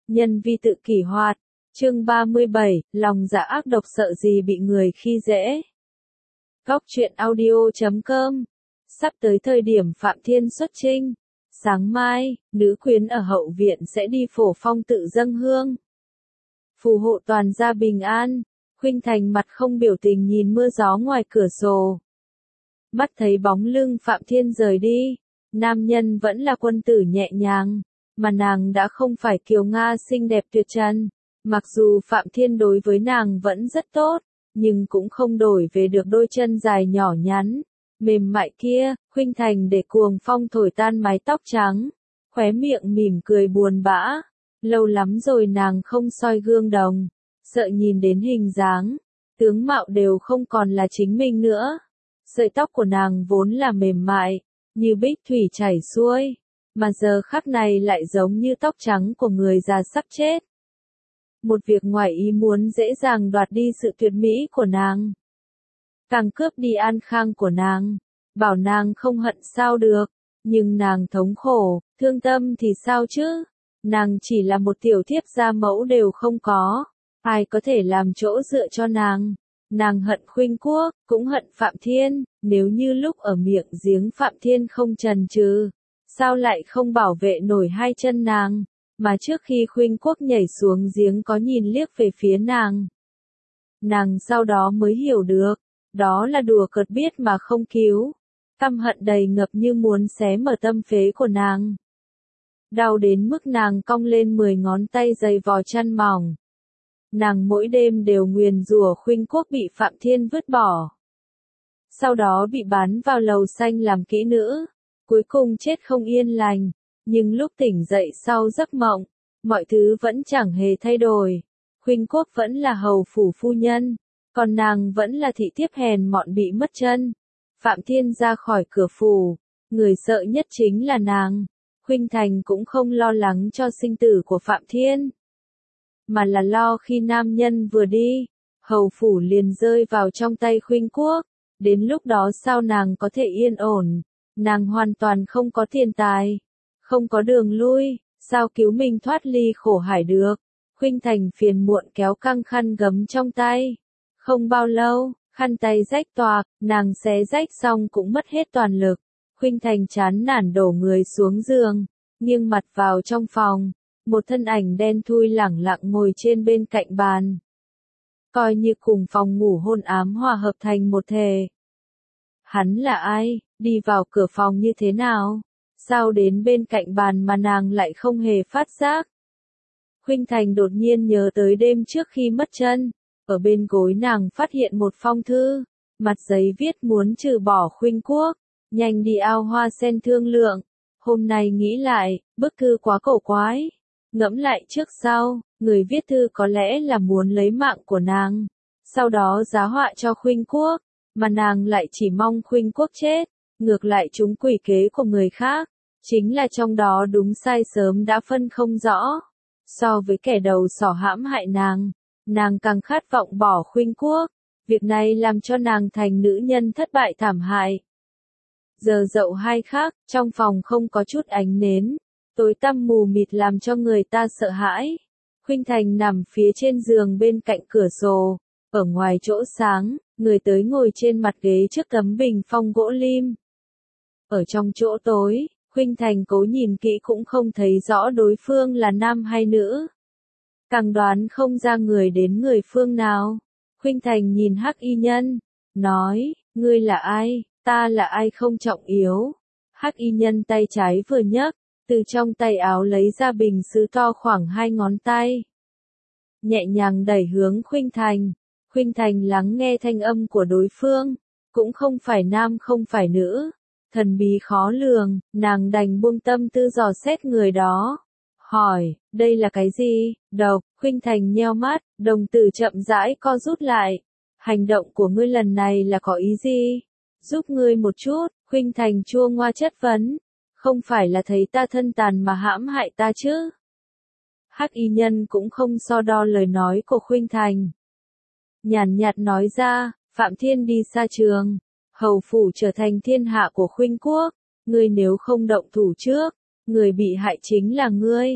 Nhân vi tự kỷ hoạt. Chương 37, lòng dạ ác độc sợ gì bị người khi dễ. Góc truyện audio.com. Sắp tới thời điểm Phạm Thiên xuất chinh. Sáng mai, nữ quyến ở hậu viện sẽ đi phổ phong tự dâng hương. Phù hộ toàn gia bình an. Khuynh Thành mặt không biểu tình nhìn mưa gió ngoài cửa sổ. Mắt thấy bóng lưng Phạm Thiên rời đi. Nam nhân vẫn là quân tử nhẹ nhàng. Mà nàng đã không phải kiều Nga xinh đẹp tuyệt trần. Mặc dù Phạm Thiên đối với nàng vẫn rất tốt, nhưng cũng không đổi về được đôi chân dài nhỏ nhắn, mềm mại kia. Khuynh Thành để cuồng phong thổi tan mái tóc trắng, khóe miệng mỉm cười buồn bã. Lâu lắm rồi nàng không soi gương đồng, sợ nhìn đến hình dáng, tướng mạo đều không còn là chính mình nữa. Sợi tóc của nàng vốn là mềm mại, như bích thủy chảy xuôi, mà giờ khắc này lại giống như tóc trắng của người già sắp chết. Một việc ngoài ý muốn dễ dàng đoạt đi sự tuyệt mỹ của nàng, càng cướp đi an khang của nàng. Bảo nàng không hận sao được, nhưng nàng thống khổ, thương tâm thì sao chứ? Nàng chỉ là một tiểu thiếp gia mẫu đều không có, ai có thể làm chỗ dựa cho nàng. Nàng hận Khuynh Quốc, cũng hận Phạm Thiên. Nếu như lúc ở miệng giếng Phạm Thiên không chần chừ, sao lại không bảo vệ nổi hai chân nàng? Mà trước khi Khuynh Quốc nhảy xuống giếng có nhìn liếc về phía nàng. Nàng sau đó mới hiểu được, đó là đùa cợt biết mà không cứu. Căm hận đầy ngập như muốn xé mở tâm phế của nàng. Đau đến mức nàng cong lên 10 ngón tay dày vò chăn mỏng. Nàng mỗi đêm đều nguyền rủa Khuynh Quốc bị Phạm Thiên vứt bỏ. Sau đó bị bán vào lầu xanh làm kỹ nữ. Cuối cùng chết không yên lành. Nhưng lúc tỉnh dậy sau giấc mộng, mọi thứ vẫn chẳng hề thay đổi. Khuynh Quốc vẫn là hầu phủ phu nhân, còn nàng vẫn là thị thiếp hèn mọn bị mất chân. Phạm Thiên ra khỏi cửa phủ, người sợ nhất chính là nàng. Khuynh Thành cũng không lo lắng cho sinh tử của Phạm Thiên, mà là lo khi nam nhân vừa đi, hầu phủ liền rơi vào trong tay Khuynh Quốc. Đến lúc đó sao nàng có thể yên ổn? Nàng hoàn toàn không có tiền tài, không có đường lui, sao cứu mình thoát ly khổ hải được? Khuynh Thành phiền muộn kéo căng khăn gấm trong tay. Không bao lâu, khăn tay rách toạc, nàng xé rách xong cũng mất hết toàn lực. Khuynh Thành chán nản đổ người xuống giường, nghiêng mặt vào trong phòng. Một thân ảnh đen thui lẳng lặng ngồi trên bên cạnh bàn. Coi như cùng phòng ngủ hôn ám hòa hợp thành một thể. Hắn là ai? Đi vào cửa phòng như thế nào? Sao đến bên cạnh bàn mà nàng lại không hề phát giác? Khuynh Thành đột nhiên nhớ tới đêm trước khi mất chân. Ở bên gối nàng phát hiện một phong thư. Mặt giấy viết muốn trừ bỏ Khuynh Quốc. Nhanh đi ao hoa sen thương lượng. Hôm nay nghĩ lại, bức thư quá cổ quái. Ngẫm lại trước sau, người viết thư có lẽ là muốn lấy mạng của nàng. Sau đó giá họa cho Khuynh Quốc. Mà nàng lại chỉ mong Khuynh Quốc chết. Ngược lại chúng quỷ kế của người khác. Chính là trong đó đúng sai sớm đã phân không rõ. So với kẻ đầu sỏ hãm hại nàng càng khát vọng bỏ Khuynh Quốc. Việc này làm cho nàng thành nữ nhân thất bại thảm hại. Giờ dậu hai khác, trong phòng không có chút ánh nến. Tối tăm mù mịt làm cho người ta sợ hãi. Khuynh Thành nằm phía trên giường bên cạnh cửa sổ. Ở ngoài chỗ sáng, người tới ngồi trên mặt ghế trước tấm bình phong gỗ lim. Ở trong chỗ tối, Khuynh Thành cố nhìn kỹ cũng không thấy rõ đối phương là nam hay nữ. Càng đoán không ra người đến người phương nào. Khuynh Thành nhìn Hắc Y Nhân, nói, ngươi là ai, ta là ai không trọng yếu. Hắc Y Nhân tay trái vừa nhấc, từ trong tay áo lấy ra bình sứ to khoảng 2 ngón tay. Nhẹ nhàng đẩy hướng Khuynh Thành. Khuynh Thành lắng nghe thanh âm của đối phương, cũng không phải nam không phải nữ. Thần bí khó lường, nàng đành buông tâm tư dò xét người đó. Hỏi, đây là cái gì? Độc. Khuynh Thành nheo mắt, đồng tử chậm rãi co rút lại. Hành động của ngươi lần này là có ý gì? Giúp ngươi một chút. Khuynh Thành chua ngoa chất vấn. Không phải là thấy ta thân tàn mà hãm hại ta chứ? Hắc Y Nhân cũng không so đo lời nói của Khuynh Thành. Nhàn nhạt nói ra, Phạm Thiên đi xa trường. Hầu phủ trở thành thiên hạ của Khuynh Quốc. Ngươi nếu không động thủ trước, người bị hại chính là ngươi.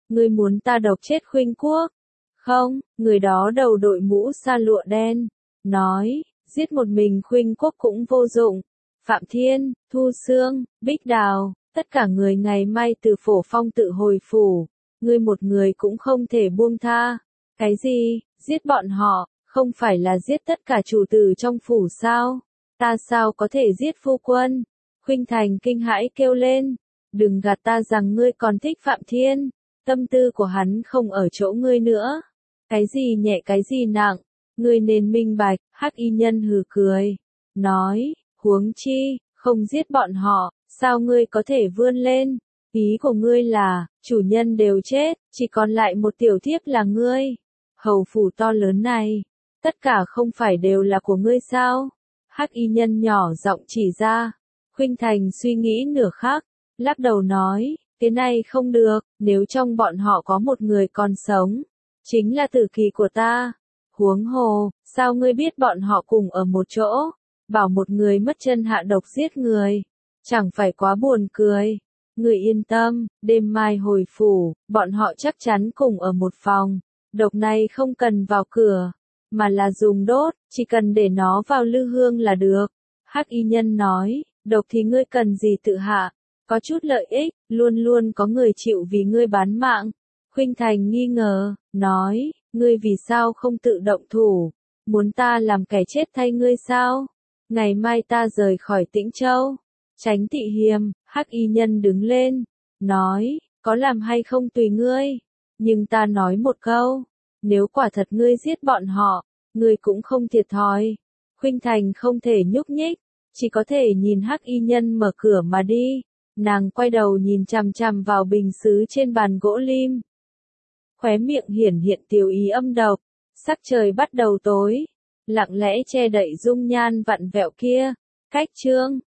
Ngươi muốn ta độc chết Khuynh Quốc? Không, người đó đầu đội mũ sa lụa đen, nói, giết một mình Khuynh Quốc cũng vô dụng. Phạm Thiên, Thu Sương, Bích Đào, tất cả người ngày mai từ Phổ Phong tự hồi phủ, ngươi một người cũng không thể buông tha. Cái gì, giết bọn họ, không phải là giết tất cả chủ tử trong phủ sao? Ta sao có thể giết phu quân? Khuynh Thành kinh hãi kêu lên, đừng gạt ta rằng ngươi còn thích Phạm Thiên, tâm tư của hắn không ở chỗ ngươi nữa. Cái gì nhẹ cái gì nặng, ngươi nên minh bạch. Hắc y nhân hừ cười, nói, huống chi, không giết bọn họ, sao ngươi có thể vươn lên? Ý của ngươi là, chủ nhân đều chết, chỉ còn lại một tiểu thiếp là ngươi. Hầu phủ to lớn này, tất cả không phải đều là của ngươi sao? Hắc y nhân nhỏ giọng chỉ ra. Khuynh Thành suy nghĩ nửa khắc, lắc đầu nói, cái này không được, nếu trong bọn họ có một người còn sống, chính là tử kỳ của ta. Huống hồ, sao ngươi biết bọn họ cùng ở một chỗ, bảo một người mất chân hạ độc giết người, chẳng phải quá buồn cười. Ngươi yên tâm, đêm mai hồi phủ, bọn họ chắc chắn cùng ở một phòng, độc này không cần vào cửa, mà là dùng đốt, chỉ cần để nó vào lư hương là được. Hắc y nhân nói, độc thì ngươi cần gì tự hạ, có chút lợi ích, luôn luôn có người chịu vì ngươi bán mạng. Khuynh Thành nghi ngờ, nói, ngươi vì sao không tự động thủ, muốn ta làm kẻ chết thay ngươi sao? Ngày mai ta rời khỏi Tĩnh Châu, tránh thị hiềm. Hắc y nhân đứng lên, nói, có làm hay không tùy ngươi, nhưng ta nói một câu, nếu quả thật ngươi giết bọn họ, ngươi cũng không thiệt thòi. Khuynh Thành không thể nhúc nhích, chỉ có thể nhìn Hắc y nhân mở cửa mà đi. Nàng quay đầu nhìn chằm chằm vào bình sứ trên bàn gỗ lim. Khóe miệng hiển hiện tiếu ý âm độc, sắc trời bắt đầu tối, lặng lẽ che đậy dung nhan vặn vẹo kia. Cách chương